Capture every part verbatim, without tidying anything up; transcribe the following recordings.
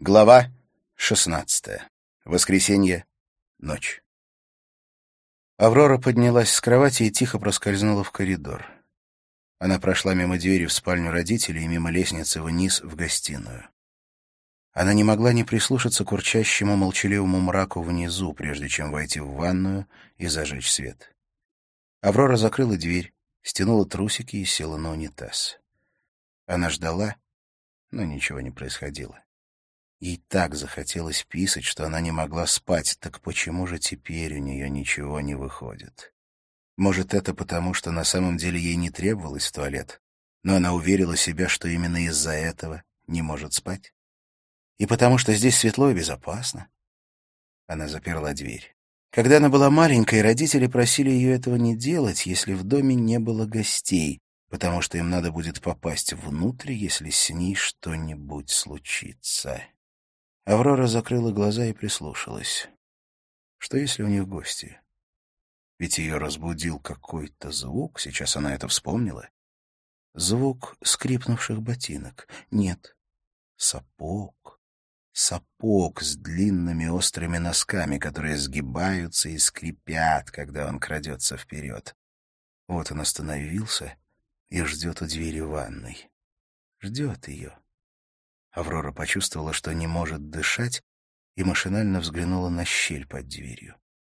Глава шестнадцатая. Воскресенье. Ночь. Аврора поднялась с кровати и тихо проскользнула в коридор. Она прошла мимо двери в спальню родителей и мимо лестницы вниз в гостиную. Она не могла не прислушаться к урчащему молчаливому мраку внизу, прежде чем войти в ванную и зажечь свет. Аврора закрыла дверь, стянула трусики и села на унитаз. Она ждала, но ничего не происходило. Ей так захотелось писать, что она не могла спать, так почему же теперь у нее ничего не выходит? Может, это потому, что на самом деле ей не требовалось в туалет, но она уверила себя, что именно из-за этого не может спать? И потому что здесь светло и безопасно? Она заперла дверь. Когда она была маленькой, родители просили ее этого не делать, если в доме не было гостей, потому что им надо будет попасть внутрь, если с ней что-нибудь случится. Аврора закрыла глаза и прислушалась. Что если у них гости? Ведь ее разбудил какой-то звук, сейчас она это вспомнила. Звук скрипнувших ботинок. Нет, сапог. Сапог с длинными острыми носками, которые сгибаются и скрипят, когда он крадется вперед. Вот он остановился и ждет у двери ванной. Ждет ее. Аврора почувствовала, что не может дышать, и машинально взглянула на щель под дверью.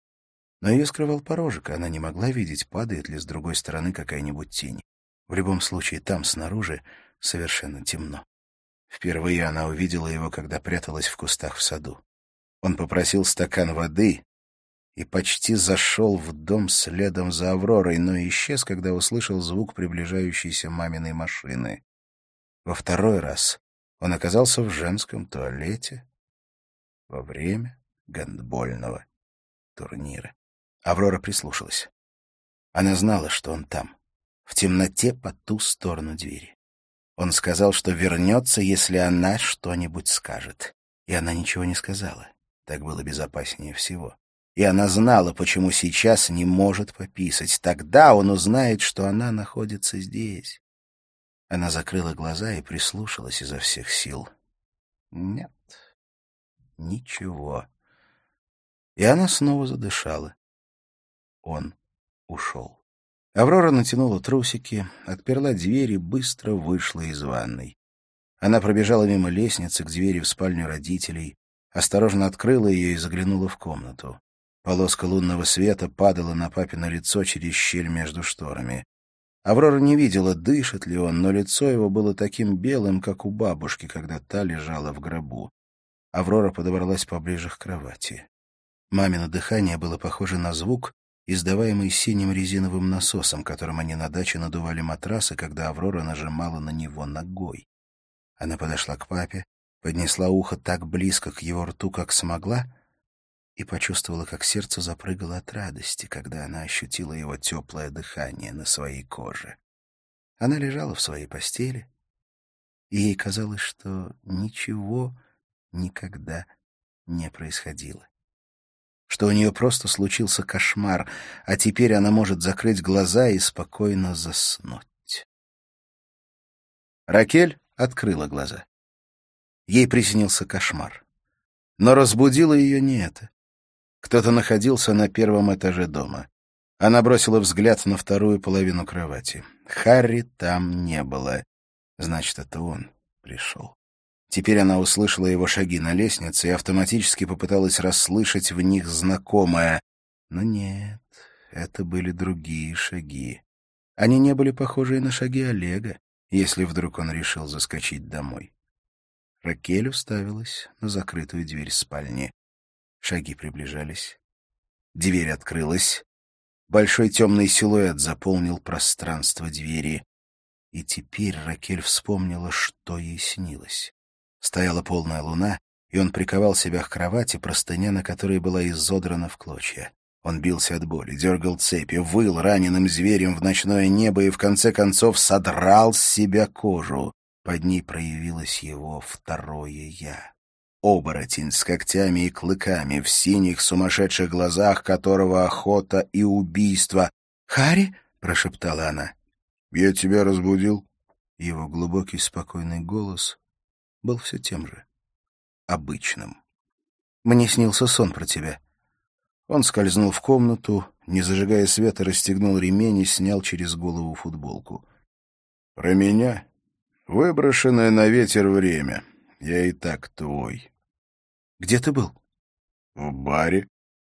Но ее скрывал порожек, и она не могла видеть, падает ли с другой стороны какая-нибудь тень. В любом случае, там, снаружи, совершенно темно. Впервые она увидела его, когда пряталась в кустах в саду. Он попросил стакан воды и почти зашел в дом следом за Авророй, но исчез, когда услышал звук приближающейся маминой машины. Во второй раз он оказался в женском туалете во время гандбольного турнира. Аврора прислушалась. Она знала, что он там, в темноте по ту сторону двери. Он сказал, что вернется, если она что-нибудь скажет. И она ничего не сказала. Так было безопаснее всего. И она знала, почему сейчас не может пописать. Тогда он узнает, что она находится здесь. Она закрыла глаза и прислушалась изо всех сил. Нет, ничего. И она снова задышала. Он ушел. Аврора натянула трусики, отперла дверь и быстро вышла из ванной. Она пробежала мимо лестницы к двери в спальню родителей, осторожно открыла ее и заглянула в комнату. Полоска лунного света падала на папино лицо через щель между шторами. Аврора не видела, дышит ли он, но лицо его было таким белым, как у бабушки, когда та лежала в гробу. Аврора подобралась поближе к кровати. Мамино дыхание было похоже на звук, издаваемый синим резиновым насосом, которым они на даче надували матрасы, когда Аврора нажимала на него ногой. Она подошла к папе, поднесла ухо так близко к его рту, как смогла, и почувствовала, как сердце запрыгало от радости, когда она ощутила его теплое дыхание на своей коже. Она лежала в своей постели, и ей казалось, что ничего никогда не происходило. Что у нее просто случился кошмар, а теперь она может закрыть глаза и спокойно заснуть. Ракель открыла глаза. Ей приснился кошмар. Но разбудило ее не это. Кто-то находился на первом этаже дома. Она бросила взгляд на вторую половину кровати. Харри там не было. Значит, это он пришел. Теперь она услышала его шаги на лестнице и автоматически попыталась расслышать в них знакомое. Но нет, это были другие шаги. Они не были похожи на шаги Олега, если вдруг он решил заскочить домой. Ракель уставилась на закрытую дверь спальни. Шаги приближались. Дверь открылась. Большой темный силуэт заполнил пространство двери. И теперь Ракель вспомнила, что ей снилось. Стояла полная луна, и он приковал себя к кровати, простыня на которой была изодрана в клочья. Он бился от боли, дергал цепи, выл раненым зверем в ночное небо и в конце концов содрал с себя кожу. Под ней проявилось его второе «я». Оборотень с когтями и клыками, в синих сумасшедших глазах которого охота и убийство. «Харри?» — прошептала она. «Я тебя разбудил?» Его глубокий спокойный голос был все тем же. обычным. «Мне снился сон про тебя». Он скользнул в комнату, не зажигая света, расстегнул ремень и снял через голову футболку. «Про меня? Выброшенное на ветер время. Я и так твой». «Где ты был?» «В баре».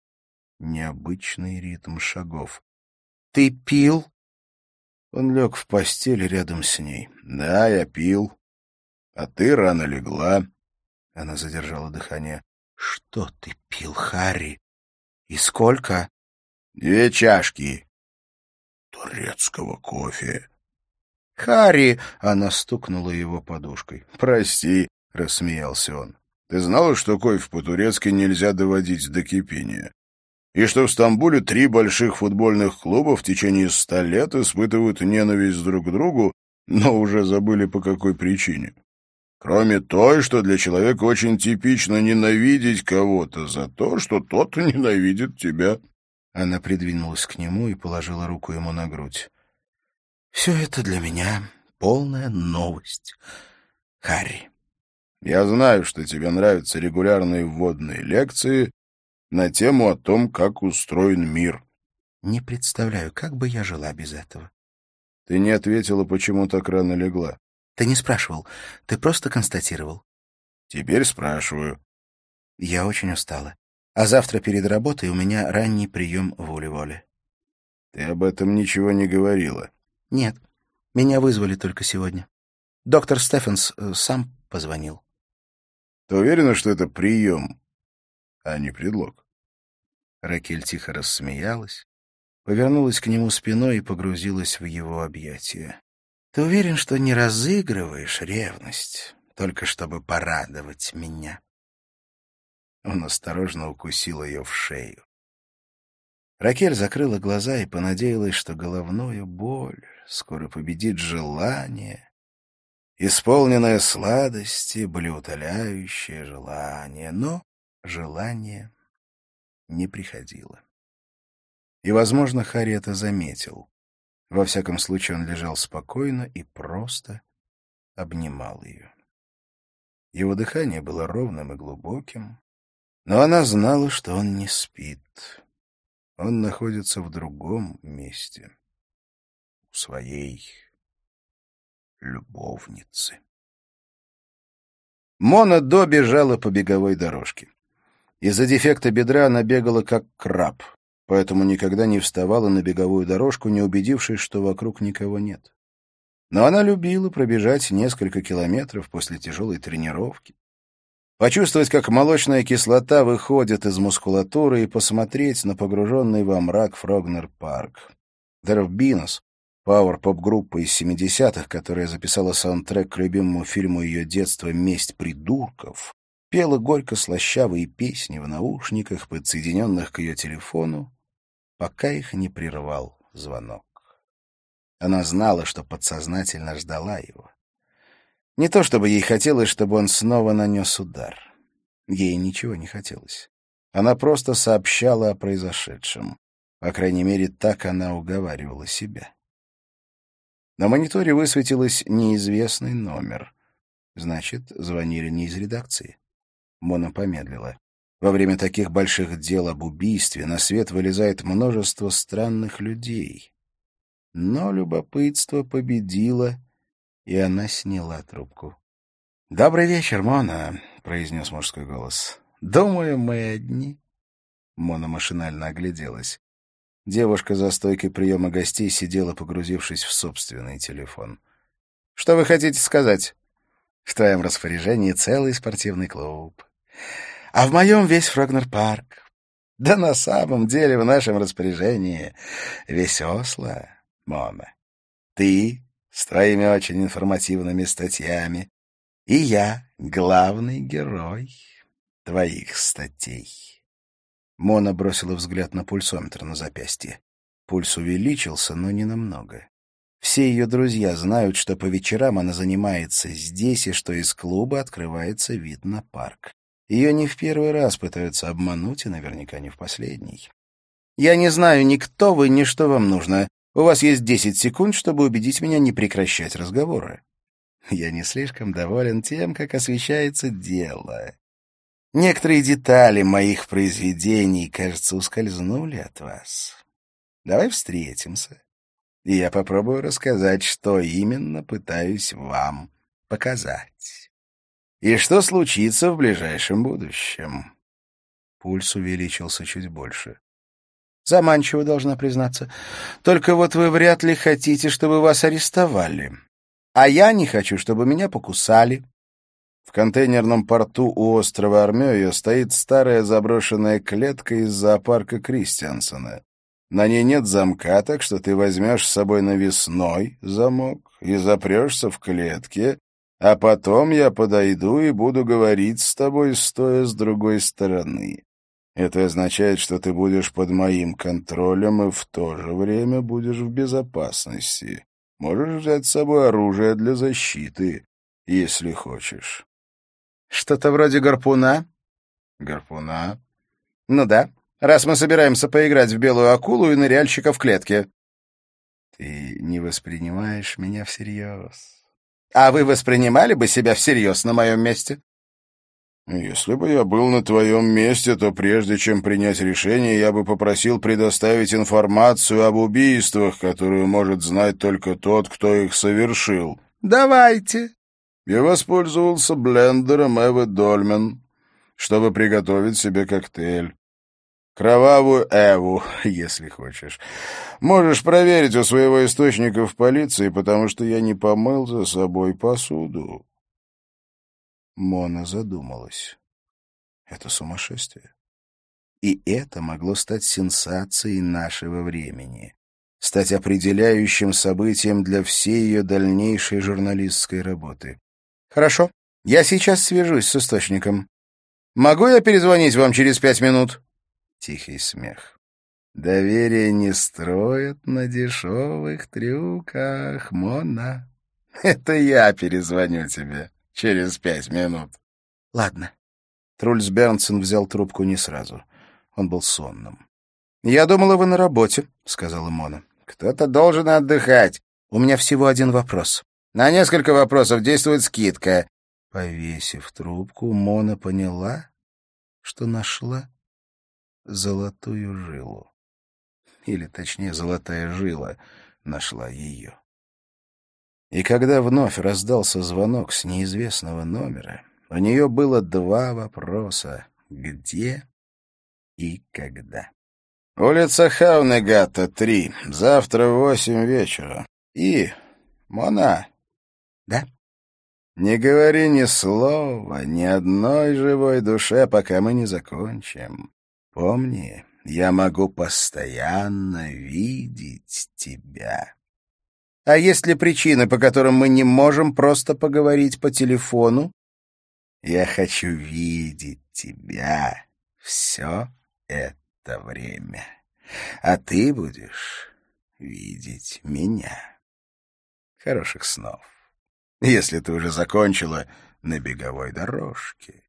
Необычный ритм шагов. «Ты пил?» Он лег в постели рядом с ней. «Да, я пил. А ты рано легла». Она задержала дыхание. «Что ты пил, Харри? И сколько?» «Две чашки турецкого кофе». «Харри!» — она стукнула его подушкой. «Прости», — рассмеялся он. «Ты знала, что кофе по-турецки нельзя доводить до кипения? И что в Стамбуле три больших футбольных клуба в течение ста лет испытывают ненависть друг к другу, но уже забыли по какой причине? Кроме той, что для человека очень типично ненавидеть кого-то за то, что тот ненавидит тебя». Она придвинулась к нему и положила руку ему на грудь. «Все это для меня полная новость, Харри. Я знаю, что тебе нравятся регулярные вводные лекции на тему о том, как устроен мир. Не представляю, как бы я жила без этого». Ты не ответила, почему так рано легла. Ты не спрашивал, ты просто констатировал. Теперь спрашиваю. Я очень устала. А завтра перед работой у меня ранний прием воли-воли. Ты об этом ничего не говорила. Нет, меня вызвали только сегодня. Доктор Стефенс э, сам позвонил. Ты уверена, что это прием, а не предлог? Ракель тихо рассмеялась, повернулась к нему спиной и погрузилась в его объятия. Ты уверен, что не разыгрываешь ревность, только чтобы порадовать меня? Он осторожно укусил ее в шею. Ракель закрыла глаза и понадеялась, что головную боль скоро победит желание, исполненное сладости, болеутоляющее желание. Но желание не приходило. И, возможно, Харри это заметил. Во всяком случае, он лежал спокойно и просто обнимал ее. Его дыхание было ровным и глубоким, но она знала, что он не спит. Он находится в другом месте, у своей любовницы. Мона До бежала по беговой дорожке. Из-за дефекта бедра она бегала как краб, поэтому никогда не вставала на беговую дорожку, не убедившись, что вокруг никого нет. Но она любила пробежать несколько километров после тяжелой тренировки, почувствовать, как молочная кислота выходит из мускулатуры, и посмотреть на погруженный во мрак Фрогнер-парк. Дерв Бинос, пауэр-поп-группа из семидесятых, которая записала саундтрек к любимому фильму ее детства «Месть придурков», пела горько-слащавые песни в наушниках, подсоединенных к ее телефону, пока их не прервал звонок. Она знала, что подсознательно ждала его. Не то чтобы ей хотелось, чтобы он снова нанес удар. Ей ничего не хотелось. Она просто сообщала о произошедшем. По крайней мере, так она уговаривала себя. На мониторе высветилось неизвестный номер. Значит, звонили не из редакции. Мона помедлила. Во время таких больших дел об убийстве на свет вылезает множество странных людей. Но любопытство победило, и она сняла трубку. «Добрый вечер, Мона», — произнес мужской голос. «Думаю, мы одни». Мона машинально огляделась. Девушка за стойкой приема гостей сидела, погрузившись в собственный телефон. «Что вы хотите сказать?» «В твоем распоряжении целый спортивный клуб. А в моем весь Фрогнер-парк. Да на самом деле в нашем распоряжении весь Осло, Мона. Ты с твоими очень информативными статьями, и я главный герой твоих статей». Мона бросила взгляд на пульсометр на запястье. Пульс увеличился, но не намного. Все ее друзья знают, что по вечерам она занимается здесь, и что из клуба открывается вид на парк. Ее не в первый раз пытаются обмануть, и наверняка не в последний. «Я не знаю ни кто вы, ни что вам нужно. У вас есть десять секунд, чтобы убедить меня не прекращать разговоры». «Я не слишком доволен тем, как освещается дело. Некоторые детали моих произведений, кажется, ускользнули от вас. Давай встретимся, и я попробую рассказать, что именно пытаюсь вам показать. И что случится в ближайшем будущем. Пульс увеличился чуть больше. Заманчиво, должна признаться. Только вот вы вряд ли хотите, чтобы вас арестовали. А я не хочу, чтобы меня покусали. В контейнерном порту у острова Армёя стоит старая заброшенная клетка из зоопарка Кристиансена. На ней нет замка, так что ты возьмешь с собой навесной замок и запрешься в клетке, а потом я подойду и буду говорить с тобой, стоя с другой стороны. Это означает, что ты будешь под моим контролем и в то же время будешь в безопасности. Можешь взять с собой оружие для защиты, если хочешь. Что-то вроде гарпуна? Гарпуна? Ну да, раз мы собираемся поиграть в белую акулу и ныряльщика в клетке. Ты не воспринимаешь меня всерьез. А вы воспринимали бы себя всерьез на моем месте? Если бы я был на твоем месте, то прежде чем принять решение, я бы попросил предоставить информацию об убийствах, которую может знать только тот, кто их совершил. Давайте. Я воспользовался блендером Эвы Дольмен, чтобы приготовить себе коктейль. Кровавую Эву, если хочешь. Можешь проверить у своего источника в полиции, потому что я не помыл за собой посуду. Мона задумалась. Это сумасшествие. И это могло стать сенсацией нашего времени, стать определяющим событием для всей ее дальнейшей журналистской работы. Хорошо, я сейчас свяжусь с источником. Могу я перезвонить вам через пять минут? Тихий смех. Доверие не строят на дешевых трюках, Мона. Это я перезвоню тебе через пять минут. Ладно. Трульс Бернсен взял трубку не сразу. Он был сонным. «Я думала, вы на работе», — сказала Мона. «Кто-то должен отдыхать. У меня всего один вопрос. На несколько вопросов действует скидка». Повесив трубку, Мона поняла, что нашла золотую жилу. Или, точнее, золотая жила нашла ее. И когда вновь раздался звонок с неизвестного номера, у нее было два вопроса — где и когда. «Улица Хаунегата, три. Завтра в восемь вечера. И... Мона...» «Да?» «Не говори ни слова, ни одной живой душе, пока мы не закончим. Помни, я могу постоянно видеть тебя». «А есть ли причины, по которым мы не можем просто поговорить по телефону?» «Я хочу видеть тебя все это время, а ты будешь видеть меня. Хороших снов, если ты уже закончила на беговой дорожке».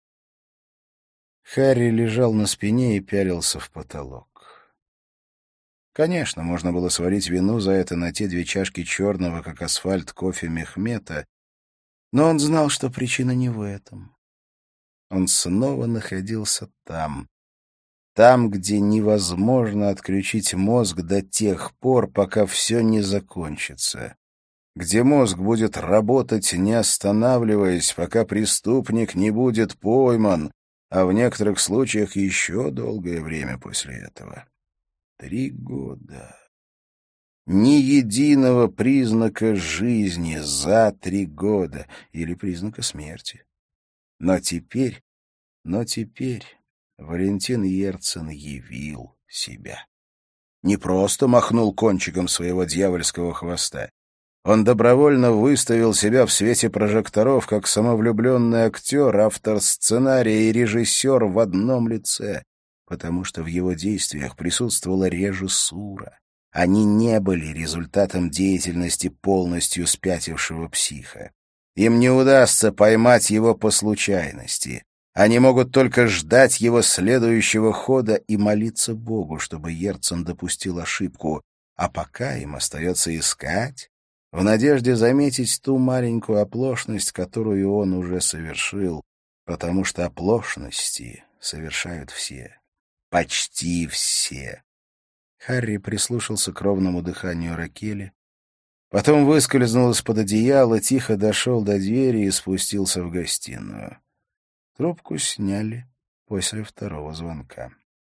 Харри лежал на спине и пялился в потолок. Конечно, можно было свалить вину за это на те две чашки черного, как асфальт, кофе Мехмета, но он знал, что причина не в этом. Он снова находился там, там, где невозможно отключить мозг до тех пор, пока все не закончится, где мозг будет работать, не останавливаясь, пока преступник не будет пойман, а в некоторых случаях еще долгое время после этого. Три года. Ни единого признака жизни за три года или признака смерти. Но теперь, но теперь Валентин Ерцен явил себя. Не просто махнул кончиком своего дьявольского хвоста. Он добровольно выставил себя в свете прожекторов как самовлюбленный актер, автор сценария и режиссер в одном лице, потому что в его действиях присутствовала режиссура. Они не были результатом деятельности полностью спятившего психа. Им не удастся поймать его по случайности. Они могут только ждать его следующего хода и молиться Богу, чтобы Ерцен допустил ошибку, а пока им остается искать, в надежде заметить ту маленькую оплошность, которую он уже совершил, потому что оплошности совершают все. Почти все. Харри прислушался к ровному дыханию Ракели, потом выскользнул из-под одеяла, тихо дошел до двери и спустился в гостиную. Трубку сняли после второго звонка.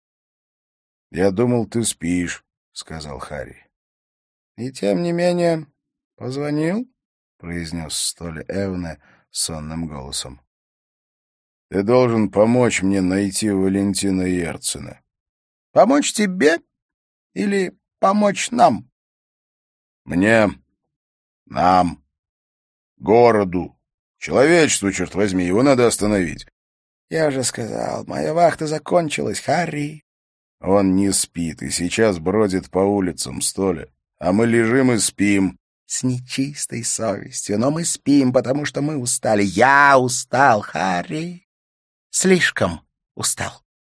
— Я думал, ты спишь, — сказал Харри. — И тем не менее позвонил, — произнес Столи Эвне сонным голосом. — Ты должен помочь мне найти Валентина Ерцена. — Помочь тебе или помочь нам? — Мне, нам, городу, человечеству, черт возьми, его надо остановить. — Я же сказал, моя вахта закончилась, Харри. Он не спит и сейчас бродит по улицам, Столи, а мы лежим и спим. С нечистой совестью, но мы спим, потому что мы устали. Я устал, Харри. Слишком устал.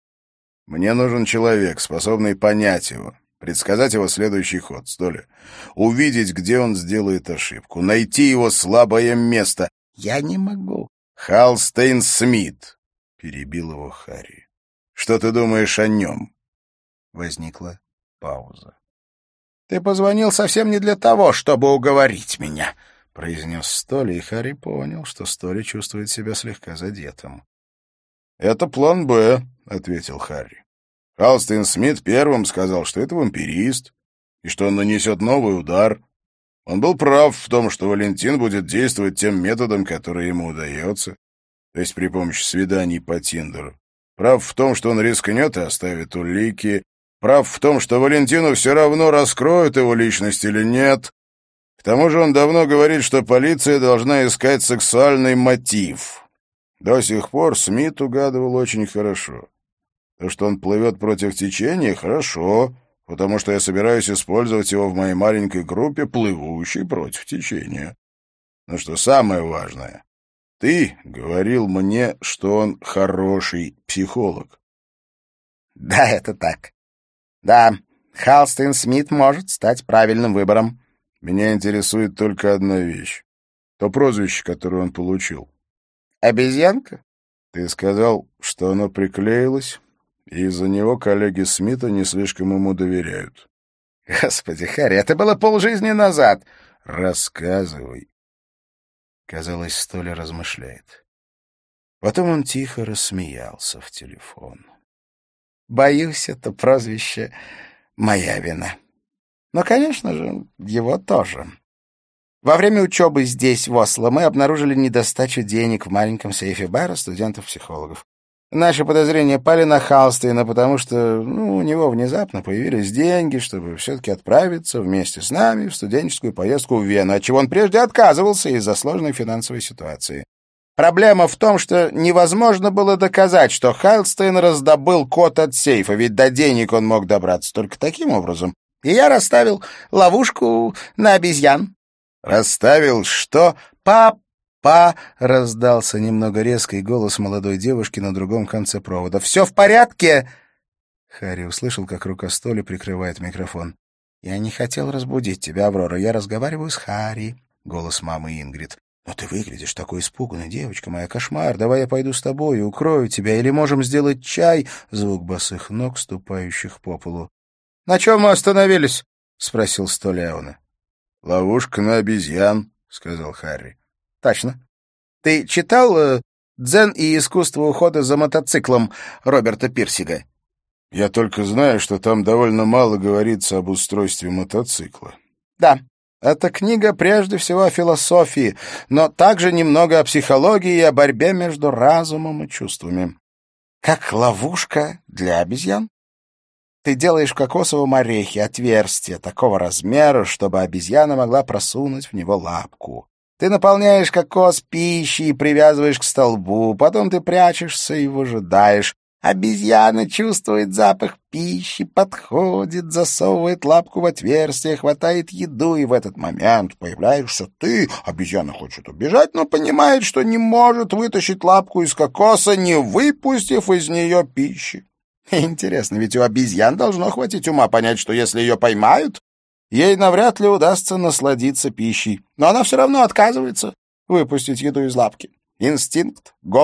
Мне нужен человек, способный понять его, предсказать его следующий ход, Столи. Увидеть, где он сделает ошибку, найти его слабое место. Я не могу. Халстейн Смит, перебил его Харри. Что ты думаешь о нем? Возникла пауза. — Ты позвонил совсем не для того, чтобы уговорить меня, — произнес Столи, и Харри понял, что Столи чувствует себя слегка задетым. — Это план «Б», — ответил Харри. Халстейн Смит первым сказал, что это вампирист, и что он нанесет новый удар. Он был прав в том, что Валентин будет действовать тем методом, который ему удается, то есть при помощи свиданий по Тиндеру. Прав в том, что он рискнет и оставит улики. Прав в том, что Валентину все равно, раскроют его личность или нет. К тому же он давно говорит, что полиция должна искать сексуальный мотив. До сих пор Смит угадывал очень хорошо. То, что он плывет против течения, хорошо, потому что я собираюсь использовать его в моей маленькой группе, плывущей против течения. Но что самое важное, ты говорил мне, что он хороший психолог. Да, это так. Да, Халстейн Смит может стать правильным выбором. Меня интересует только одна вещь. То прозвище, которое он получил. Обезьянка? Ты сказал, что оно приклеилось, и из-за него коллеги Смита не слишком ему доверяют. Господи, Харри, это было полжизни назад. Рассказывай. Казалось, Столи размышляет. Потом он тихо рассмеялся в телефон. Боюсь, это прозвище моя вина. Но, конечно же, его тоже. Во время учебы здесь, в Осло, мы обнаружили недостачу денег в маленьком сейфе бара студентов-психологов. Наши подозрения пали на Халстейна, потому что ну, у него внезапно появились деньги, чтобы все-таки отправиться вместе с нами в студенческую поездку в Вену, от чего он прежде отказывался из-за сложной финансовой ситуации. Проблема в том, что невозможно было доказать, что Халстейн раздобыл код от сейфа, ведь до денег он мог добраться только таким образом. И я расставил ловушку на обезьян. «Расставил что? Папа!» — раздался немного резкий голос молодой девушки на другом конце провода. «Все в порядке?» Харри услышал, как рука Столи прикрывает микрофон. «Я не хотел разбудить тебя, Аврора. Я разговариваю с Харри», — голос мамы Ингрид. «Но ты выглядишь такой испуганной, девочка моя, кошмар. Давай я пойду с тобой и укрою тебя. Или можем сделать чай?» Звук босых ног, ступающих по полу. «На чем мы остановились?» — спросил Столеона. «Ловушка на обезьян», — сказал Харри. «Точно. Ты читал э, «Дзен и искусство ухода за мотоциклом» Роберта Пирсига?» «Я только знаю, что там довольно мало говорится об устройстве мотоцикла». «Да. Эта книга прежде всего о философии, но также немного о психологии и о борьбе между разумом и чувствами. Как ловушка для обезьян. Ты делаешь в кокосовом орехе отверстие такого размера, чтобы обезьяна могла просунуть в него лапку. Ты наполняешь кокос пищей и привязываешь к столбу, потом ты прячешься и выжидаешь. Обезьяна чувствует запах пищи, подходит, засовывает лапку в отверстие, хватает еду, и в этот момент появляешься ты. Обезьяна хочет убежать, но понимает, что не может вытащить лапку из кокоса, не выпустив из нее пищи. Интересно, ведь у обезьян должно хватить ума понять, что если ее поймают, ей навряд ли удастся насладиться пищей. Но она все равно отказывается выпустить еду из лапки. Инстинкт, голод,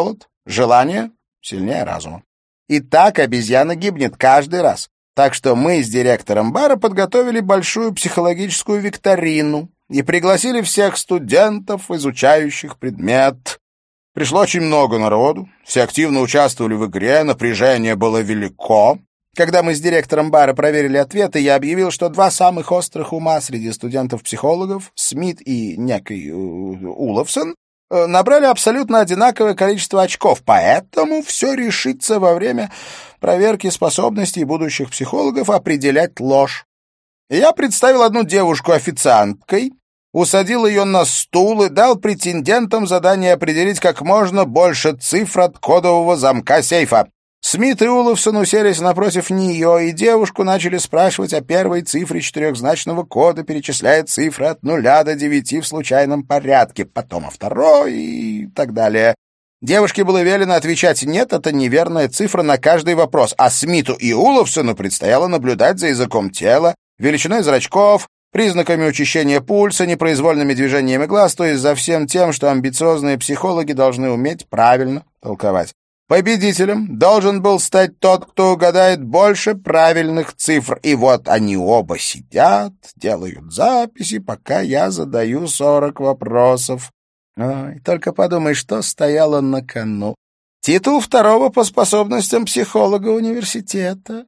Желание сильнее разума. И так обезьяна гибнет каждый раз. Так что мы с директором бара подготовили большую психологическую викторину и пригласили всех студентов, изучающих предмет. Пришло очень много народу, все активно участвовали в игре, напряжение было велико. Когда мы с директором бара проверили ответы, я объявил, что два самых острых ума среди студентов-психологов, Смит и некий Уловсон, набрали абсолютно одинаковое количество очков, поэтому все решится во время проверки способностей будущих психологов определять ложь. И я представил одну девушку официанткой, усадил ее на стул и дал претендентам задание определить как можно больше цифр от кодового замка сейфа. Смит и Уловсон уселись напротив нее, и девушку начали спрашивать о первой цифре четырехзначного кода, перечисляя цифры от нуля до девяти в случайном порядке, потом о второй и так далее. Девушке было велено отвечать «нет, это неверная цифра» на каждый вопрос, а Смиту и Уловсону предстояло наблюдать за языком тела, величиной зрачков, признаками учащения пульса, непроизвольными движениями глаз, то есть за всем тем, что амбициозные психологи должны уметь правильно толковать. Победителем должен был стать тот, кто угадает больше правильных цифр. И вот они оба сидят, делают записи, пока я задаю сорок вопросов. Ой, только подумай, что стояло на кону. Титул второго по способностям психолога университета.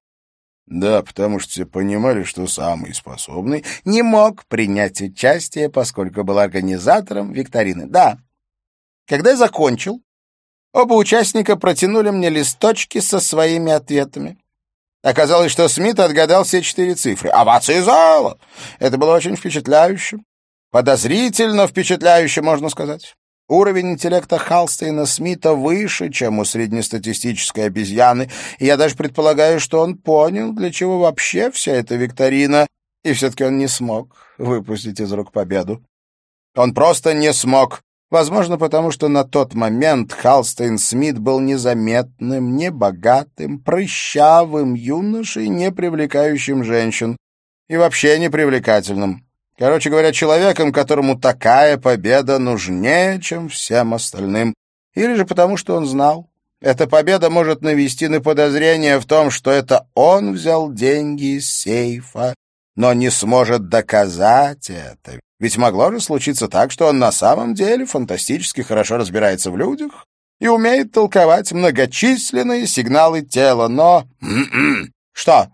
Да, потому что все понимали, что самый способный не мог принять участие, поскольку был организатором викторины. Да. Когда я закончил, оба участника протянули мне листочки со своими ответами. Оказалось, что Смит отгадал все четыре цифры. Овации зала! Это было очень впечатляюще. Подозрительно впечатляюще, можно сказать. Уровень интеллекта Халстейна Смита выше, чем у среднестатистической обезьяны, и я даже предполагаю, что он понял, для чего вообще вся эта викторина, и все-таки он не смог выпустить из рук победу. Он просто не смог. Возможно, потому что на тот момент Халстейн Смит был незаметным, небогатым, прыщавым юношей, не привлекающим женщин, и вообще непривлекательным. Короче говоря, человеком, которому такая победа нужнее, чем всем остальным. Или же потому, что он знал. Эта победа может навести на подозрение в том, что это он взял деньги из сейфа, но не сможет доказать это. Ведь могло же случиться так, что он на самом деле фантастически хорошо разбирается в людях и умеет толковать многочисленные сигналы тела, но... Что?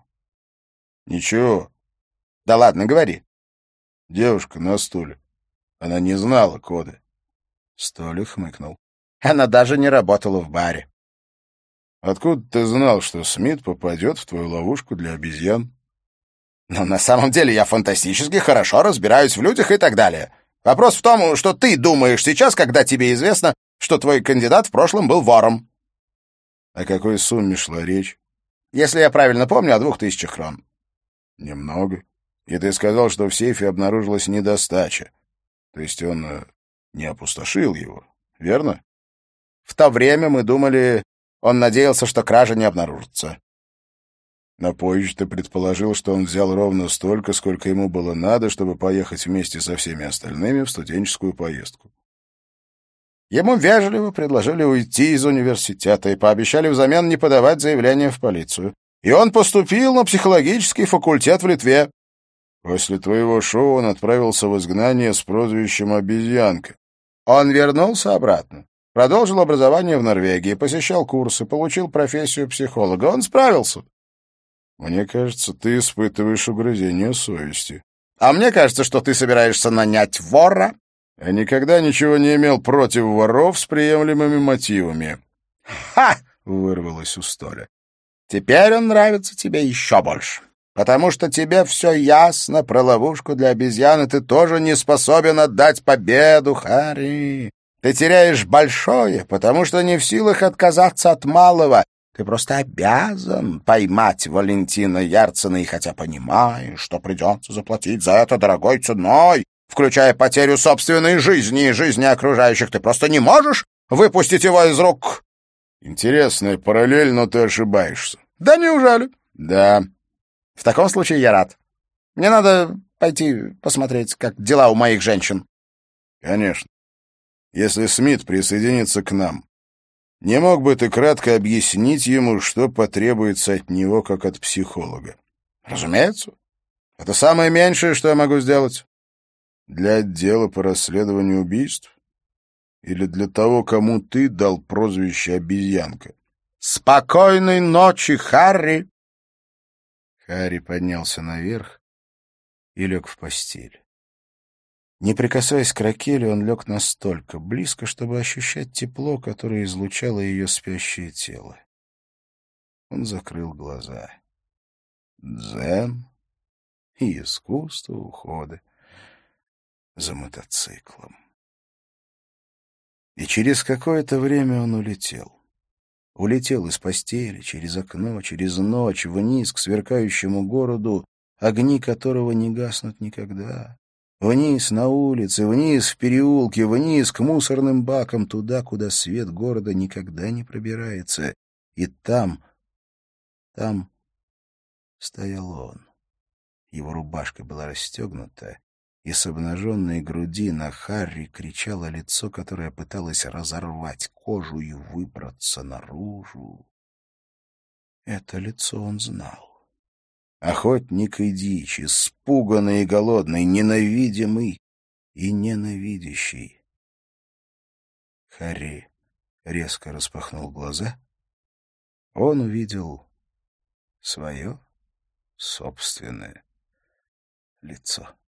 Ничего. Да ладно, говори. Девушка на стуле. Она не знала кода. Столи хмыкнул. Она даже не работала в баре. Откуда ты знал, что Смит попадет в твою ловушку для обезьян? Но на самом деле я фантастически хорошо разбираюсь в людях и так далее. Вопрос в том, что ты думаешь сейчас, когда тебе известно, что твой кандидат в прошлом был вором. О какой сумме шла речь? Если я правильно помню, о двух тысячах крон. Немного. И ты сказал, что в сейфе обнаружилась недостача. То есть он э, не опустошил его, верно? В то время мы думали, он надеялся, что кража не обнаружится. Но позже ты предположил, что он взял ровно столько, сколько ему было надо, чтобы поехать вместе со всеми остальными в студенческую поездку. Ему вежливо предложили уйти из университета и пообещали взамен не подавать заявление в полицию. И он поступил на психологический факультет в Литве. После твоего шоу он отправился в изгнание с прозвищем «Обезьянка». Он вернулся обратно, продолжил образование в Норвегии, посещал курсы, получил профессию психолога. Он справился. Мне кажется, ты испытываешь угрызение совести. А мне кажется, что ты собираешься нанять вора. Я никогда ничего не имел против воров с приемлемыми мотивами. «Ха!» — вырвалось у Столя. «Теперь он нравится тебе еще больше. Потому что тебе все ясно про ловушку для обезьяны, ты тоже не способен отдать победу, Харри. Ты теряешь большое, потому что не в силах отказаться от малого. Ты просто обязан поймать Валентина Ярцена, и хотя понимаешь, что придется заплатить за это дорогой ценой, включая потерю собственной жизни и жизни окружающих, ты просто не можешь выпустить его из рук». Интересная параллель, но ты ошибаешься. «Да неужели?» «Да». «В таком случае я рад. Мне надо пойти посмотреть, как дела у моих женщин». «Конечно. Если Смит присоединится к нам, Не мог бы ты кратко объяснить ему, что потребуется от него, как от психолога? Разумеется. Это самое меньшее, что я могу сделать. Для отдела по расследованию убийств? Или для того, кому ты дал прозвище «обезьянка»? Спокойной ночи, Харри! Харри поднялся наверх и лег в постель. Не прикасаясь к Ракеле, он лег настолько близко, чтобы ощущать тепло, которое излучало ее спящее тело. Он закрыл глаза. Дзен и искусство ухода за мотоциклом. И через какое-то время он улетел. Улетел из постели, через окно, через ночь, вниз к сверкающему городу, огни которого не гаснут никогда. Вниз на улице, вниз в переулке, вниз к мусорным бакам, туда, куда свет города никогда не пробирается. И там, там стоял он. Его рубашка была расстегнута, и с обнаженной груди на Харри кричало лицо, которое пыталось разорвать кожу и выбраться наружу. Это лицо он знал. Охотник и дичь, испуганный и голодный, ненавидимый и ненавидящий. Харри резко распахнул глаза. Он увидел свое собственное лицо.